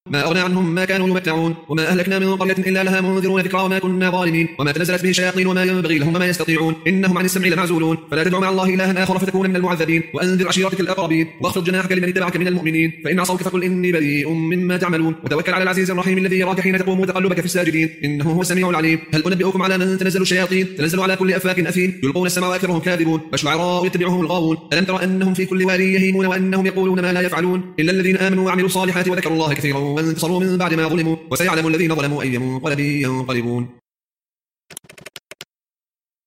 ما أغنى عنهم ما كانوا يمتعون وما أهلكنا من قرية إلا لها منذرون ذكرى وما كنا ظالمين وما تنزلت به الشياطين وما ينبغي لهم وما يستطيعون إنهم عن السمع لمعزولون فلا تدع مع الله إلها آخر فتكون من المعذبين وأنذر عشيرتك الأقربين واخفض جناحك لمن اتبعك من المؤمنين فإن عصوك فقل إني بريء مما تعملون وتوكل على العزيز الرحيم الذي يراك حين تقوم وتقلبك في الساجدين إنه هو السميع العليم هل أنبئكم على من تنزل الشياطين تنزل على كل أفاك أثيم يلقون السمع وأكثرهم كاذبون بل شعراء يتبعهم الغاوون ألم تر أنهم في كل وادي يهيمون وأنهم يقولون ما لا يفعلون إلا الذين آمنوا وعملوا الصالحات وذكروا الله كثيرا وانتصروا من بعد ما ظلموا وسيعلم الذين ظلموا أي منقلب ينقلبون